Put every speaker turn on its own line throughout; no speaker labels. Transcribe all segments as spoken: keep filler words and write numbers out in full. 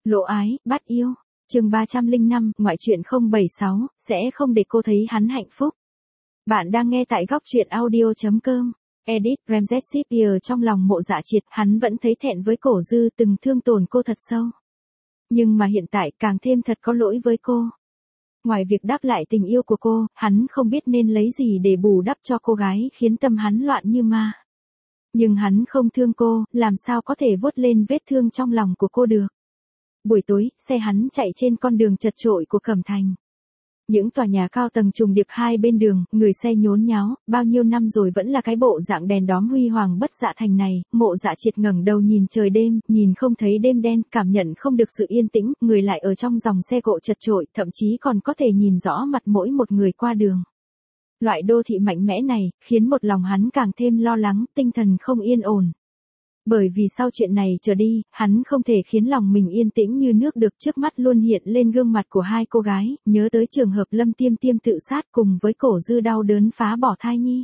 Lộ ái, bắt yêu. Chương ba trăm lẻ năm, ngoại truyện không bảy sáu, sẽ không để cô thấy hắn hạnh phúc. Bạn đang nghe tại góc truyện audio chấm com. Edit, Ramzeship trong lòng Mộ Dạ Triệt, hắn vẫn thấy thẹn với Cổ Dư từng thương tổn cô thật sâu. Nhưng mà hiện tại càng thêm thật có lỗi với cô. Ngoài việc đáp lại tình yêu của cô, hắn không biết nên lấy gì để bù đắp cho cô gái khiến tâm hắn loạn như ma. Nhưng hắn không thương cô, làm sao có thể vuốt lên vết thương trong lòng của cô được. Buổi tối, xe hắn chạy trên con đường chật chội của Cẩm Thành. Những tòa nhà cao tầng trùng điệp hai bên đường, người xe nhốn nháo, bao nhiêu năm rồi vẫn là cái bộ dạng đèn đóm huy hoàng bất dạ thành này. Mộ Dạ Triệt ngẩng đầu nhìn trời đêm, nhìn không thấy đêm đen, cảm nhận không được sự yên tĩnh, người lại ở trong dòng xe cộ chật chội, thậm chí còn có thể nhìn rõ mặt mỗi một người qua đường. Loại đô thị mạnh mẽ này, khiến một lòng hắn càng thêm lo lắng, tinh thần không yên ổn. Bởi vì sau chuyện này trở đi, hắn không thể khiến lòng mình yên tĩnh như nước được. Trước mắt luôn hiện lên gương mặt của hai cô gái, nhớ tới trường hợp Lâm Tiêm Tiêm tự sát cùng với Cổ Dư đau đớn phá bỏ thai nhi.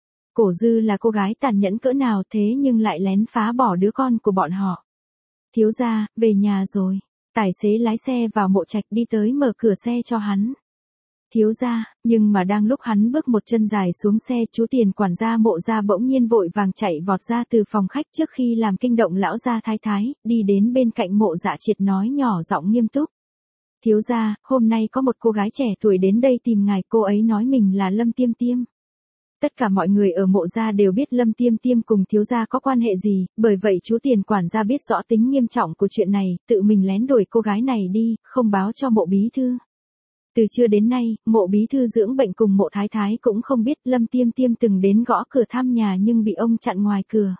Cổ Dư là cô gái tàn nhẫn cỡ nào thế nhưng lại lén phá bỏ đứa con của bọn họ. Thiếu gia, về nhà rồi. Tài xế lái xe vào Mộ Trạch đi tới mở cửa xe cho hắn. Thiếu gia, nhưng mà đang lúc hắn bước một chân dài xuống xe, chú Tiền quản gia Mộ gia bỗng nhiên vội vàng chạy vọt ra từ phòng khách trước khi làm kinh động lão gia thái thái, đi đến bên cạnh Mộ Dạ Triệt nói nhỏ giọng nghiêm túc. Thiếu gia, hôm nay có một cô gái trẻ tuổi đến đây tìm ngài, cô ấy nói mình là Lâm Tiêm Tiêm. Tất cả mọi người ở Mộ gia đều biết Lâm Tiêm Tiêm cùng thiếu gia có quan hệ gì, bởi vậy chú Tiền quản gia biết rõ tính nghiêm trọng của chuyện này, tự mình lén đuổi cô gái này đi, không báo cho Mộ bí thư. Từ trưa đến nay, Mộ bí thư dưỡng bệnh cùng Mộ thái thái cũng không biết Lâm Tiêm Tiêm từng đến gõ cửa thăm nhà nhưng bị ông chặn ngoài cửa.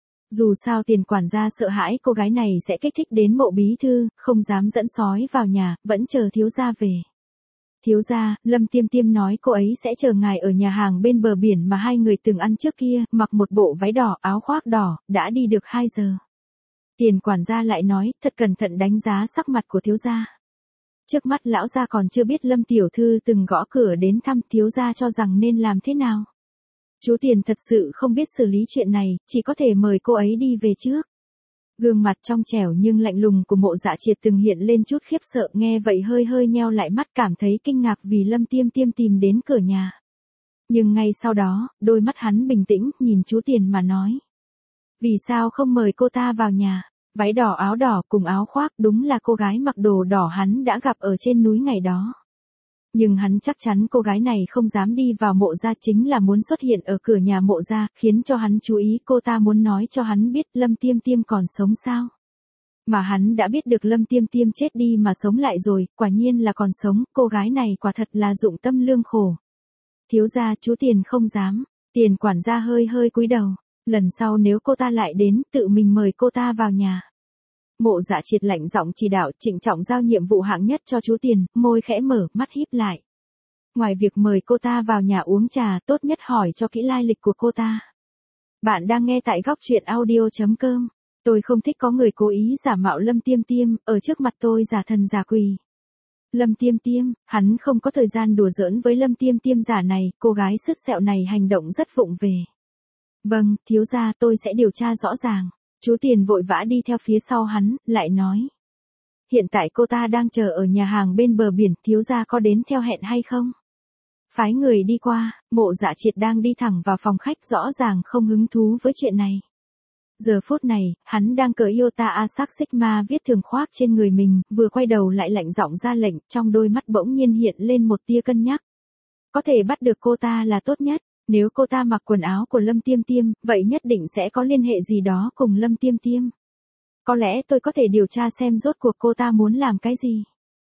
Dù sao Tiền quản gia sợ hãi cô gái này sẽ kích thích đến Mộ bí thư, không dám dẫn sói vào nhà, vẫn chờ thiếu gia về. Thiếu gia, Lâm Tiêm Tiêm nói cô ấy sẽ chờ ngài ở nhà hàng bên bờ biển mà hai người từng ăn trước kia, mặc một bộ váy đỏ, áo khoác đỏ, đã đi được hai giờ. Tiền quản gia lại nói, thật cẩn thận đánh giá sắc mặt của thiếu gia. Trước mắt lão gia còn chưa biết Lâm tiểu thư từng gõ cửa đến thăm, thiếu gia cho rằng nên làm thế nào. Chú Tiền thật sự không biết xử lý chuyện này, chỉ có thể mời cô ấy đi về trước. Gương mặt trong trẻo nhưng lạnh lùng của Mộ Dạ Triệt từng hiện lên chút khiếp sợ, nghe vậy hơi hơi nheo lại mắt, cảm thấy kinh ngạc vì Lâm Tiêm Tiêm tìm đến cửa nhà. Nhưng ngay sau đó, đôi mắt hắn bình tĩnh, nhìn chú Tiền mà nói. Vì sao không mời cô ta vào nhà? Váy đỏ áo đỏ cùng áo khoác đúng là cô gái mặc đồ đỏ hắn đã gặp ở trên núi ngày đó. Nhưng hắn chắc chắn cô gái này không dám đi vào Mộ gia, chính là muốn xuất hiện ở cửa nhà Mộ gia, khiến cho hắn chú ý. Cô ta muốn nói cho hắn biết Lâm Tiêm Tiêm còn sống sao. Mà hắn đã biết được Lâm Tiêm Tiêm chết đi mà sống lại rồi, quả nhiên là còn sống, cô gái này quả thật là dụng tâm lương khổ. Thiếu gia, chú Tiền không dám. Tiền quản gia hơi hơi cúi đầu. Lần sau nếu cô ta lại đến, tự mình mời cô ta vào nhà. Mộ Dạ Triệt lạnh giọng chỉ đạo, trịnh trọng giao nhiệm vụ hạng nhất cho chú Tiền, môi khẽ mở, mắt híp lại. Ngoài việc mời cô ta vào nhà uống trà, tốt nhất hỏi cho kỹ lai lịch của cô ta. Bạn đang nghe tại góc truyện audio chấm com. Tôi không thích có người cố ý giả mạo Lâm Tiêm Tiêm, ở trước mặt tôi giả thần giả quỷ. Lâm Tiêm Tiêm, hắn không có thời gian đùa giỡn với Lâm Tiêm Tiêm giả này, cô gái sứt sẹo này hành động rất vụng về. Vâng, thiếu gia, tôi sẽ điều tra rõ ràng. Chú Tiền vội vã đi theo phía sau hắn, lại nói. Hiện tại cô ta đang chờ ở nhà hàng bên bờ biển, thiếu gia có đến theo hẹn hay không? Phái người đi qua. Mộ Dạ Triệt đang đi thẳng vào phòng khách, rõ ràng không hứng thú với chuyện này. Giờ phút này, hắn đang cởi Iota Asac Sigma viết thường khoác trên người mình, vừa quay đầu lại lạnh giọng ra lệnh, trong đôi mắt bỗng nhiên hiện lên một tia cân nhắc. Có thể bắt được cô ta là tốt nhất. Nếu cô ta mặc quần áo của Lâm Tiêm Tiêm, vậy nhất định sẽ có liên hệ gì đó cùng Lâm Tiêm Tiêm. Có lẽ tôi có thể điều tra xem rốt cuộc cô ta muốn làm cái gì.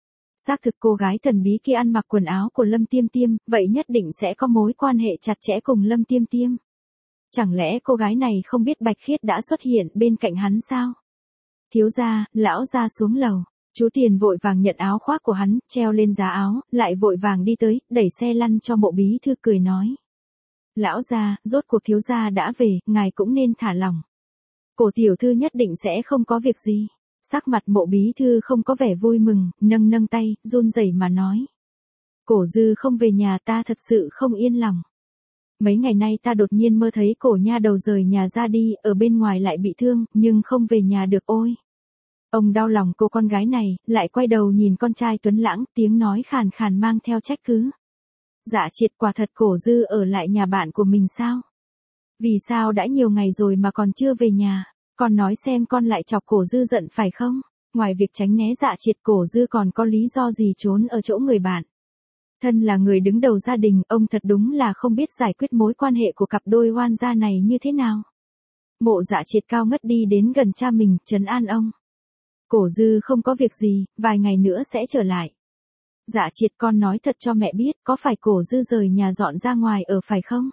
Xác thực cô gái thần bí kia ăn mặc quần áo của Lâm Tiêm Tiêm, vậy nhất định sẽ có mối quan hệ chặt chẽ cùng Lâm Tiêm Tiêm. Chẳng lẽ cô gái này không biết Bạch Khiết đã xuất hiện bên cạnh hắn sao? Thiếu gia, lão gia xuống lầu. Chú Tiền vội vàng nhận áo khoác của hắn, treo lên giá áo, lại vội vàng đi tới, đẩy xe lăn cho Mộ bí thư, cười nói. Lão gia, rốt cuộc thiếu gia đã về, ngài cũng nên thả lỏng. Cổ tiểu thư nhất định sẽ không có việc gì. Sắc mặt Mộ bí thư không có vẻ vui mừng, nâng nâng tay, run rẩy mà nói. Cổ Dư không về nhà, ta thật sự không yên lòng. Mấy ngày nay ta đột nhiên mơ thấy cổ nha đầu rời nhà ra đi, ở bên ngoài lại bị thương, nhưng không về nhà được ôi. Ông đau lòng cô con gái này, lại quay đầu nhìn con trai tuấn lãng, tiếng nói khàn khàn mang theo trách cứ. Dạ triệt, quả thật Cổ Dư ở lại nhà bạn của mình sao? Vì sao đã nhiều ngày rồi mà còn chưa về nhà? Con nói xem con lại chọc Cổ Dư giận phải không? Ngoài việc tránh né Dạ triệt, Cổ Dư còn có lý do gì trốn ở chỗ người bạn? Thân là người đứng đầu gia đình, ông thật đúng là không biết giải quyết mối quan hệ của cặp đôi oan gia này như thế nào. Mộ Dạ triệt cao ngất đi đến gần cha mình, trấn an ông. Cổ Dư không có việc gì, vài ngày nữa sẽ trở lại. Dạ triệt, con nói thật cho mẹ biết, có phải Cổ Dư rời nhà dọn ra ngoài ở phải không?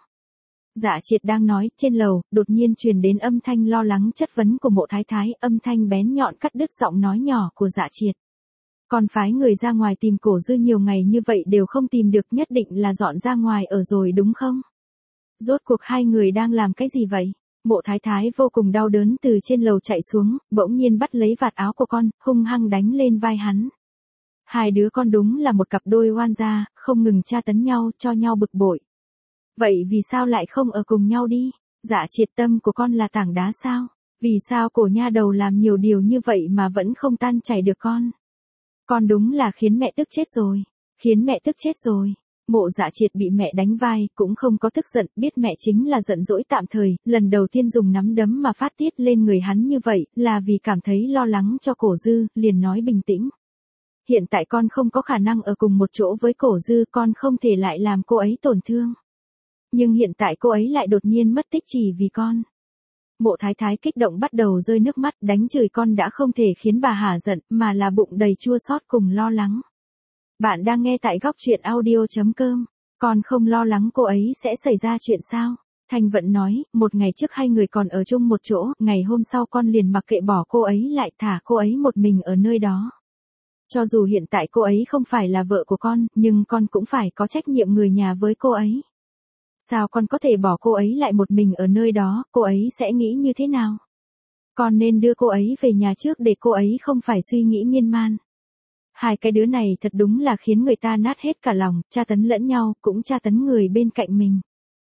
Dạ triệt đang nói, trên lầu, đột nhiên truyền đến âm thanh lo lắng chất vấn của Mộ Thái Thái, âm thanh bén nhọn cắt đứt giọng nói nhỏ của Dạ triệt. Con phái người ra ngoài tìm Cổ Dư nhiều ngày như vậy đều không tìm được, nhất định là dọn ra ngoài ở rồi đúng không? Rốt cuộc hai người đang làm cái gì vậy? Mộ Thái Thái vô cùng đau đớn từ trên lầu chạy xuống, bỗng nhiên bắt lấy vạt áo của con, hung hăng đánh lên vai hắn. Hai đứa con đúng là một cặp đôi oan gia, không ngừng tra tấn nhau, cho nhau bực bội. Vậy vì sao lại không ở cùng nhau đi? Dạ triệt, tâm của con là tảng đá sao? Vì sao cổ nha đầu làm nhiều điều như vậy mà vẫn không tan chảy được con? Con đúng là khiến mẹ tức chết rồi. Khiến mẹ tức chết rồi. Mộ Dạ triệt bị mẹ đánh vai, cũng không có tức giận, biết mẹ chính là giận dỗi tạm thời, lần đầu tiên dùng nắm đấm mà phát tiết lên người hắn như vậy, là vì cảm thấy lo lắng cho Cổ Dư, liền nói bình tĩnh. Hiện tại con không có khả năng ở cùng một chỗ với Cổ Dư, con không thể lại làm cô ấy tổn thương. Nhưng hiện tại cô ấy lại đột nhiên mất tích chỉ vì con. Mộ Thái Thái kích động bắt đầu rơi nước mắt, đánh chửi con đã không thể khiến bà hả giận, mà là bụng đầy chua xót cùng lo lắng. Bạn đang nghe tại góc truyện audio chấm com. Con không lo lắng cô ấy sẽ xảy ra chuyện sao? Thanh Vận nói, một ngày trước hai người còn ở chung một chỗ, ngày hôm sau con liền mặc kệ bỏ cô ấy lại, thả cô ấy một mình ở nơi đó. Cho dù hiện tại cô ấy không phải là vợ của con, nhưng con cũng phải có trách nhiệm người nhà với cô ấy. Sao con có thể bỏ cô ấy lại một mình ở nơi đó, cô ấy sẽ nghĩ như thế nào? Con nên đưa cô ấy về nhà trước để cô ấy không phải suy nghĩ miên man. Hai cái đứa này thật đúng là khiến người ta nát hết cả lòng, tra tấn lẫn nhau, cũng tra tấn người bên cạnh mình.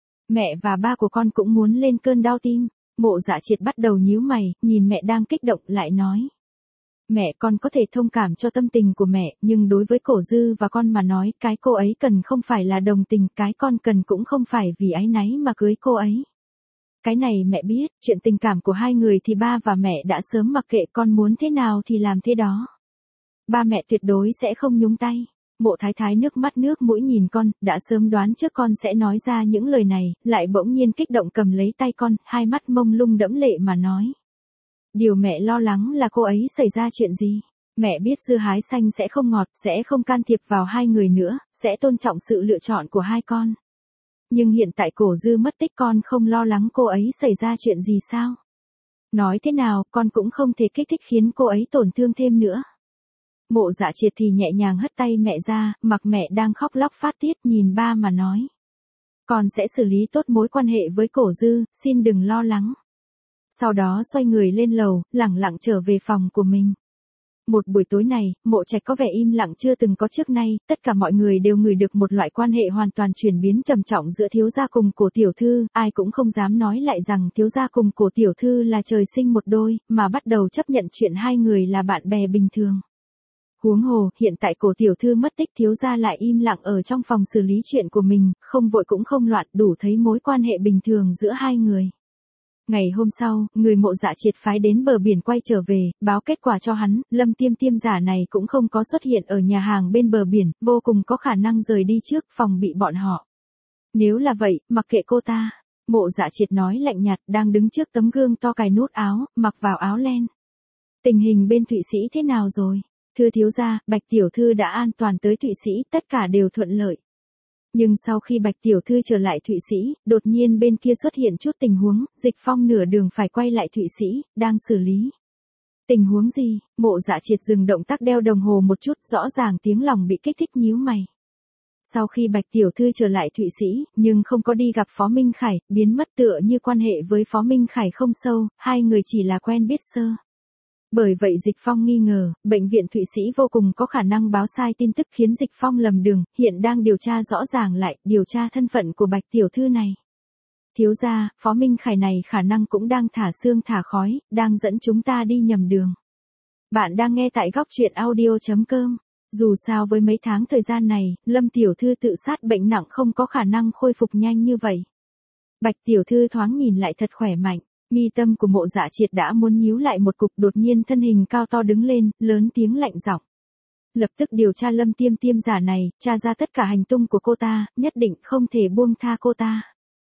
Mẹ và ba của con cũng muốn lên cơn đau tim. Mộ Dạ triệt bắt đầu nhíu mày, nhìn mẹ đang kích động lại nói. Mẹ, con có thể thông cảm cho tâm tình của mẹ, nhưng đối với Cổ Dư và con mà nói, cái cô ấy cần không phải là đồng tình, cái con cần cũng không phải vì áy náy mà cưới cô ấy. Cái này mẹ biết, chuyện tình cảm của hai người thì ba và mẹ đã sớm mặc kệ, con muốn thế nào thì làm thế đó. Ba mẹ tuyệt đối sẽ không nhúng tay. Mộ Thái Thái nước mắt nước mũi nhìn con, đã sớm đoán trước con sẽ nói ra những lời này, lại bỗng nhiên kích động cầm lấy tay con, hai mắt mông lung đẫm lệ mà nói. Điều mẹ lo lắng là cô ấy xảy ra chuyện gì. Mẹ biết dưa hái xanh sẽ không ngọt, sẽ không can thiệp vào hai người nữa, sẽ tôn trọng sự lựa chọn của hai con. Nhưng hiện tại Cổ Dư mất tích, con không lo lắng cô ấy xảy ra chuyện gì sao? Nói thế nào, con cũng không thể kích thích khiến cô ấy tổn thương thêm nữa. Mộ Dạ triệt thì nhẹ nhàng hất tay mẹ ra, mặc mẹ đang khóc lóc phát tiết, nhìn ba mà nói. Con sẽ xử lý tốt mối quan hệ với Cổ Dư, xin đừng lo lắng. Sau đó xoay người lên lầu, lẳng lặng trở về phòng của mình. Một buổi tối này, Mộ Trạch có vẻ im lặng chưa từng có trước nay, tất cả mọi người đều ngửi được một loại quan hệ hoàn toàn chuyển biến trầm trọng giữa thiếu gia cùng Cổ tiểu thư, ai cũng không dám nói lại rằng thiếu gia cùng Cổ tiểu thư là trời sinh một đôi, mà bắt đầu chấp nhận chuyện hai người là bạn bè bình thường. Huống hồ, hiện tại Cổ tiểu thư mất tích, thiếu gia lại im lặng ở trong phòng xử lý chuyện của mình, không vội cũng không loạn, đủ thấy mối quan hệ bình thường giữa hai người. Ngày hôm sau, người Mộ Dạ triệt phái đến bờ biển quay trở về, báo kết quả cho hắn, Lâm Tiêm Tiêm giả này cũng không có xuất hiện ở nhà hàng bên bờ biển, vô cùng có khả năng rời đi trước, phòng bị bọn họ. Nếu là vậy, mặc kệ cô ta. Mộ Dạ triệt nói lạnh nhạt, đang đứng trước tấm gương to cài nút áo, mặc vào áo len. Tình hình bên Thụy Sĩ thế nào rồi? Thưa thiếu gia, Bạch tiểu thư đã an toàn tới Thụy Sĩ, tất cả đều thuận lợi. Nhưng sau khi Bạch tiểu thư trở lại Thụy Sĩ, đột nhiên bên kia xuất hiện chút tình huống, Dịch Phong nửa đường phải quay lại Thụy Sĩ, đang xử lý. Tình huống gì? Mộ Dạ triệt dừng động tác đeo đồng hồ một chút, rõ ràng tiếng lòng bị kích thích nhíu mày. Sau khi Bạch tiểu thư trở lại Thụy Sĩ, nhưng không có đi gặp Phó Minh Khải, biến mất tựa như quan hệ với Phó Minh Khải không sâu, hai người chỉ là quen biết sơ. Bởi vậy Dịch Phong nghi ngờ, bệnh viện Thụy Sĩ vô cùng có khả năng báo sai tin tức khiến Dịch Phong lầm đường, hiện đang điều tra rõ ràng lại, điều tra thân phận của Bạch tiểu thư này. Thiếu gia, Phó Minh Khải này khả năng cũng đang thả xương thả khói, đang dẫn chúng ta đi nhầm đường. Bạn đang nghe tại góc truyện audio.com. Dù sao với mấy tháng thời gian này, Lâm tiểu thư tự sát bệnh nặng không có khả năng khôi phục nhanh như vậy. Bạch tiểu thư thoáng nhìn lại thật khỏe mạnh, mi tâm của Mộ Dạ Triệt đã muốn nhíu lại một cục, đột nhiên thân hình cao to đứng lên, lớn tiếng lạnh giọng. Lập tức điều tra Lâm Tiêm Tiêm giả này, tra ra tất cả hành tung của cô ta, nhất định không thể buông tha cô ta.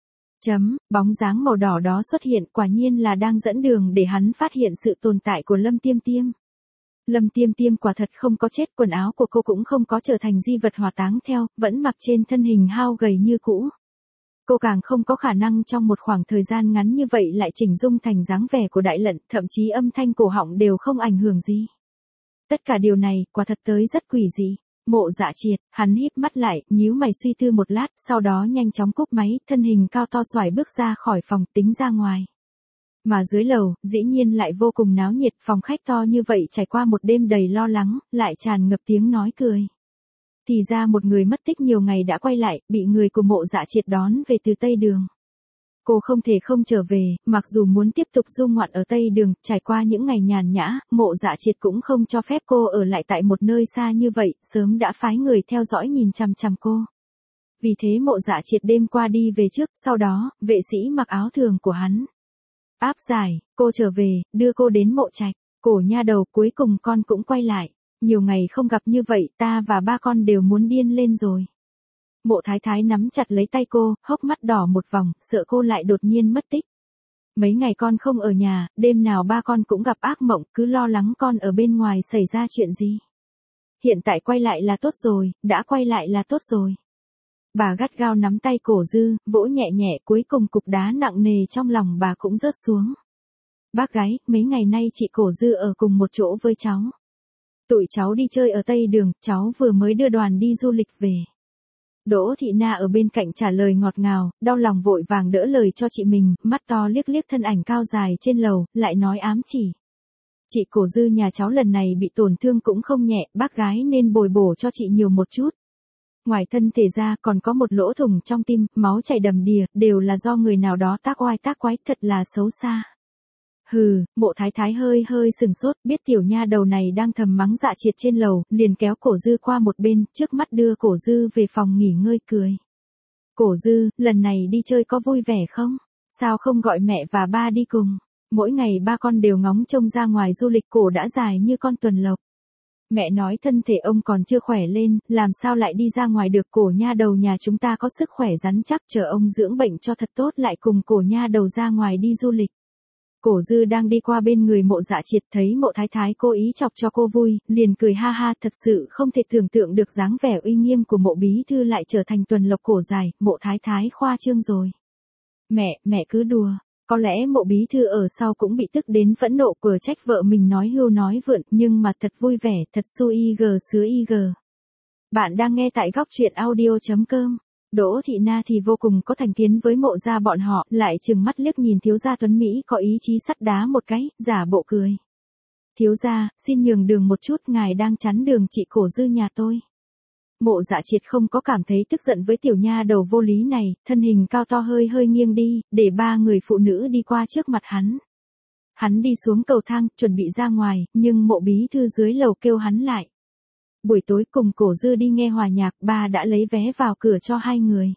Chấm, bóng dáng màu đỏ đó xuất hiện, quả nhiên là đang dẫn đường để hắn phát hiện sự tồn tại của Lâm Tiêm Tiêm. Lâm Tiêm Tiêm quả thật không có chết, quần áo của cô cũng không có trở thành di vật hỏa táng theo, vẫn mặc trên thân hình hao gầy như cũ. Cô càng không có khả năng trong một khoảng thời gian ngắn như vậy lại chỉnh dung thành dáng vẻ của đại lận, thậm chí âm thanh cổ họng đều không ảnh hưởng gì. Tất cả điều này, quả thật tới rất quỷ dị. Mộ Dạ Triệt, hắn híp mắt lại, nhíu mày suy tư một lát, sau đó nhanh chóng cúp máy, thân hình cao to xoài bước ra khỏi phòng, tính ra ngoài. Mà dưới lầu, dĩ nhiên lại vô cùng náo nhiệt, phòng khách to như vậy trải qua một đêm đầy lo lắng, lại tràn ngập tiếng nói cười. Thì ra một người mất tích nhiều ngày đã quay lại, bị người của Mộ Dạ Triệt đón về từ Tây Đường. Cô không thể không trở về, mặc dù muốn tiếp tục du ngoạn ở Tây Đường, trải qua những ngày nhàn nhã, Mộ Dạ Triệt cũng không cho phép cô ở lại tại một nơi xa như vậy, sớm đã phái người theo dõi nhìn chằm chằm cô. Vì thế Mộ Dạ Triệt đêm qua đi về trước, sau đó, vệ sĩ mặc áo thường của hắn. Áp giải, cô trở về, đưa cô đến mộ trạch, cổ nha đầu, cuối cùng con cũng quay lại. Nhiều ngày không gặp như vậy, ta và ba con đều muốn điên lên rồi. Mộ Thái Thái nắm chặt lấy tay cô, hốc mắt đỏ một vòng, sợ cô lại đột nhiên mất tích. Mấy ngày con không ở nhà, đêm nào ba con cũng gặp ác mộng, cứ lo lắng con ở bên ngoài xảy ra chuyện gì. Hiện tại quay lại là tốt rồi, đã quay lại là tốt rồi. Bà gắt gao nắm tay Cổ Dư, vỗ nhẹ nhẹ, cuối cùng cục đá nặng nề trong lòng bà cũng rớt xuống. Bác gái, mấy ngày nay chị Cổ Dư ở cùng một chỗ với cháu. Tụi cháu đi chơi ở Tây Đường, cháu vừa mới đưa đoàn đi du lịch về. Đỗ Thị Na ở bên cạnh trả lời ngọt ngào, đau lòng vội vàng đỡ lời cho chị mình, mắt to liếc liếc thân ảnh cao dài trên lầu, lại nói ám chỉ. Chị Cổ Dư nhà cháu lần này bị tổn thương cũng không nhẹ, bác gái nên bồi bổ cho chị nhiều một chút. Ngoài thân thể ra còn có một lỗ thủng trong tim, máu chảy đầm đìa, đều là do người nào đó tác oai tác quái, thật là xấu xa. Hừ, Mộ Thái Thái hơi hơi sừng sốt, biết tiểu nha đầu này đang thầm mắng Dạ Triệt trên lầu, liền kéo Cổ Dư qua một bên, trước mắt đưa Cổ Dư về phòng nghỉ ngơi cười. Cổ Dư, lần này đi chơi có vui vẻ không? Sao không gọi mẹ và ba đi cùng? Mỗi ngày ba con đều ngóng trông ra ngoài du lịch, cổ đã dài như con tuần lộc. Mẹ nói thân thể ông còn chưa khỏe lên, làm sao lại đi ra ngoài được, cổ nha đầu nhà chúng ta có sức khỏe rắn chắc, chờ ông dưỡng bệnh cho thật tốt lại cùng cổ nha đầu ra ngoài đi du lịch. Cổ Dư đang đi qua bên người Mộ Dạ Triệt, thấy Mộ Thái Thái cố ý chọc cho cô vui, liền cười ha ha, thật sự không thể tưởng tượng được dáng vẻ uy nghiêm của Mộ bí thư lại trở thành tuần lộc cổ dài, Mộ Thái Thái khoa trương rồi. Mẹ, mẹ cứ đùa. Có lẽ Mộ bí thư ở sau cũng bị tức đến phẫn nộ, cửa trách vợ mình nói hưu nói vượn, nhưng mà thật vui vẻ, thật su y gờ sứa y gờ. Bạn đang nghe tại góc truyện audio.com. Đỗ Thị Na thì vô cùng có thành kiến với Mộ gia bọn họ, lại trừng mắt liếc nhìn thiếu gia tuấn Mỹ có ý chí sắt đá một cái, giả bộ cười. Thiếu gia, xin nhường đường một chút, ngài đang chắn đường chị Cổ Dư nhà tôi. Mộ Dạ Triệt không có cảm thấy tức giận với tiểu nha đầu vô lý này, thân hình cao to hơi hơi nghiêng đi, để ba người phụ nữ đi qua trước mặt hắn. Hắn đi xuống cầu thang, chuẩn bị ra ngoài, nhưng Mộ bí thư dưới lầu kêu hắn lại. Buổi tối cùng Cổ Dư đi nghe hòa nhạc, ba đã lấy vé vào cửa cho hai người.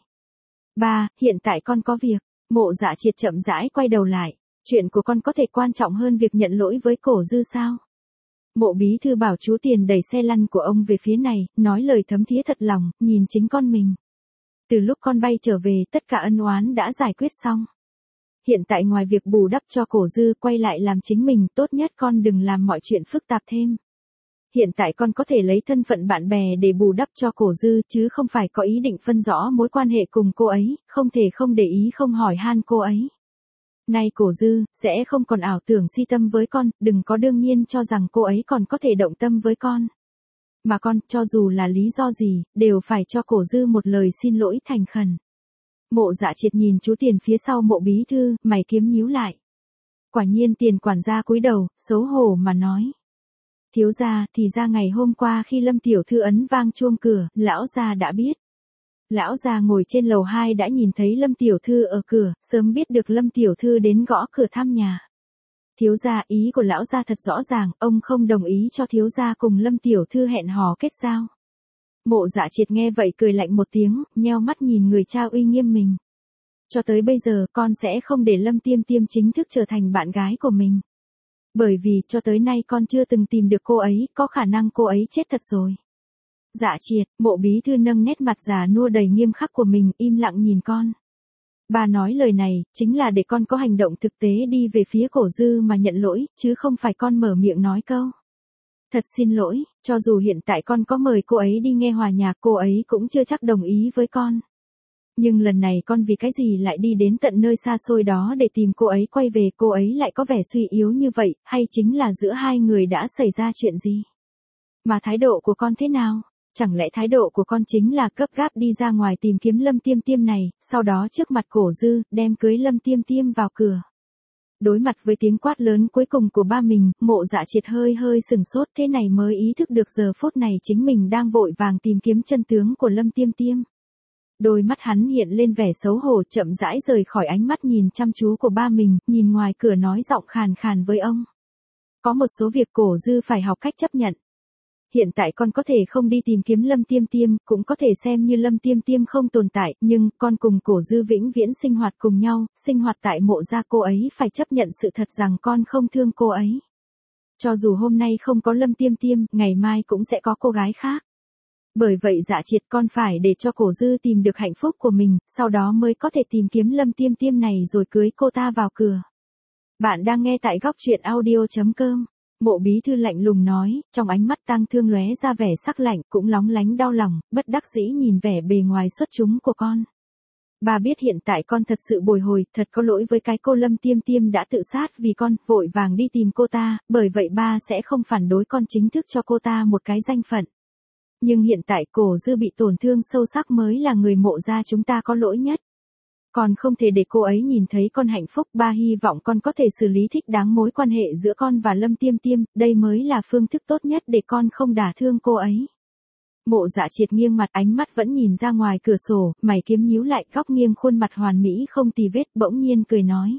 Ba, hiện tại con có việc. Mộ Dạ Triệt chậm rãi quay đầu lại. Chuyện của con có thể quan trọng hơn việc nhận lỗi với Cổ Dư sao? Mộ bí thư bảo chú tiền đẩy xe lăn của ông về phía này, nói lời thấm thía thật lòng, nhìn chính con mình. Từ lúc con bay trở về, tất cả ân oán đã giải quyết xong. Hiện tại ngoài việc bù đắp cho Cổ Dư, quay lại làm chính mình, tốt nhất con đừng làm mọi chuyện phức tạp thêm. Hiện tại con có thể lấy thân phận bạn bè để bù đắp cho Cổ Dư, chứ không phải có ý định phân rõ mối quan hệ cùng cô ấy, không thể không để ý không hỏi han cô ấy. Nay Cổ Dư, sẽ không còn ảo tưởng si tâm với con, đừng có đương nhiên cho rằng cô ấy còn có thể động tâm với con. Mà con, cho dù là lý do gì, đều phải cho Cổ Dư một lời xin lỗi thành khẩn. Mộ Dạ Triệt nhìn chú tiền phía sau Mộ bí thư, mày kiếm nhíu lại. Quả nhiên tiền quản gia cúi đầu, xấu hổ mà nói. Thiếu gia, thì ra ngày hôm qua khi Lâm tiểu thư ấn vang chuông cửa, lão gia đã biết. Lão già ngồi trên lầu hai đã nhìn thấy Lâm tiểu thư ở cửa, sớm biết được Lâm tiểu thư đến gõ cửa thăm nhà. Thiếu gia, ý của lão gia thật rõ ràng, ông không đồng ý cho thiếu gia cùng Lâm tiểu thư hẹn hò kết giao. Mộ Dạ Triệt nghe vậy cười lạnh một tiếng, nheo mắt nhìn người cha uy nghiêm mình. Cho tới bây giờ con sẽ không để Lâm Tiêm Tiêm chính thức trở thành bạn gái của mình. Bởi vì cho tới nay con chưa từng tìm được cô ấy, có khả năng cô ấy chết thật rồi. Dạ Triệt, Mộ bí thư nâng nét mặt già nua đầy nghiêm khắc của mình, im lặng nhìn con. Bà nói lời này, chính là để con có hành động thực tế đi về phía Cổ Dư mà nhận lỗi, chứ không phải con mở miệng nói câu. Thật xin lỗi, cho dù hiện tại con có mời cô ấy đi nghe hòa nhạc, cô ấy cũng chưa chắc đồng ý với con. Nhưng lần này con vì cái gì lại đi đến tận nơi xa xôi đó để tìm cô ấy quay về, cô ấy lại có vẻ suy yếu như vậy, hay chính là giữa hai người đã xảy ra chuyện gì? Mà thái độ của con thế nào? Chẳng lẽ thái độ của con chính là gấp gáp đi ra ngoài tìm kiếm Lâm Tiêm Tiêm này, sau đó trước mặt Cổ Dư, đem cưới Lâm Tiêm Tiêm vào cửa? Đối mặt với tiếng quát lớn cuối cùng của ba mình, Mộ Dạ Triệt hơi hơi sừng sốt, thế này mới ý thức được giờ phút này chính mình đang vội vàng tìm kiếm chân tướng của Lâm Tiêm Tiêm. Đôi mắt hắn hiện lên vẻ xấu hổ, chậm rãi rời khỏi ánh mắt nhìn chăm chú của ba mình, nhìn ngoài cửa nói giọng khàn khàn với ông. Có một số việc Cổ Dư phải học cách chấp nhận. Hiện tại con có thể không đi tìm kiếm Lâm Tiêm Tiêm, cũng có thể xem như Lâm Tiêm Tiêm không tồn tại, nhưng con cùng Cổ Dư vĩnh viễn sinh hoạt cùng nhau, sinh hoạt tại Mộ gia, cô ấy phải chấp nhận sự thật rằng con không thương cô ấy. Cho dù hôm nay không có Lâm Tiêm Tiêm, ngày mai cũng sẽ có cô gái khác. Bởi vậy Dạ Triệt, con phải để cho Cổ Dư tìm được hạnh phúc của mình, sau đó mới có thể tìm kiếm Lâm Tiêm Tiêm này rồi cưới cô ta vào cửa. Bạn đang nghe tại góc truyện audio chấm com. Mộ bí thư lạnh lùng nói, trong ánh mắt tang thương lóe ra vẻ sắc lạnh, cũng lóng lánh đau lòng, bất đắc dĩ nhìn vẻ bề ngoài xuất chúng của con. Bà biết hiện tại con thật sự bồi hồi, thật có lỗi với cái cô Lâm Tiêm Tiêm đã tự sát vì con, vội vàng đi tìm cô ta, bởi vậy ba sẽ không phản đối con chính thức cho cô ta một cái danh phận. Nhưng hiện tại Cổ Dư bị tổn thương sâu sắc mới là người Mộ gia chúng ta có lỗi nhất. Con không thể để cô ấy nhìn thấy con hạnh phúc, ba hy vọng con có thể xử lý thích đáng mối quan hệ giữa con và Lâm Tiêm Tiêm, đây mới là phương thức tốt nhất để con không đả thương cô ấy. Mộ Dạ Triệt nghiêng mặt, ánh mắt vẫn nhìn ra ngoài cửa sổ, mày kiếm nhíu lại, góc nghiêng khuôn mặt hoàn mỹ không tì vết, bỗng nhiên cười nói.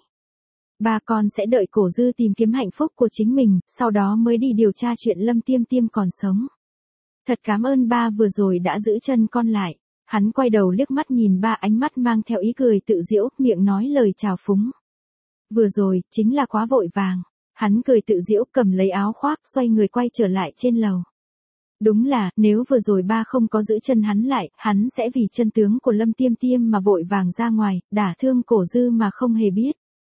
Ba con sẽ đợi Cổ Dư tìm kiếm hạnh phúc của chính mình, sau đó mới đi điều tra chuyện Lâm Tiêm Tiêm còn sống. Thật cảm ơn ba vừa rồi đã giữ chân con lại. Hắn quay đầu liếc mắt nhìn ba, ánh mắt mang theo ý cười tự giễu, miệng nói lời chào phúng. Vừa rồi, chính là quá vội vàng. Hắn cười tự giễu, cầm lấy áo khoác, xoay người quay trở lại trên lầu. Đúng là, nếu vừa rồi ba không có giữ chân hắn lại, hắn sẽ vì chân tướng của Lâm Tiêm Tiêm mà vội vàng ra ngoài, đả thương Cổ Dư mà không hề biết.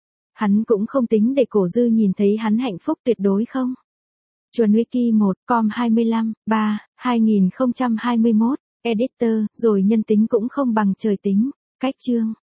Hắn cũng không tính để Cổ Dư nhìn thấy hắn hạnh phúc tuyệt đối không. Chuẩn Wiki một, com hai mươi lăm, ba, hai nghìn không trăm hai mươi mốt. Editor, rồi nhân tính cũng không bằng trời tính. Cách chương.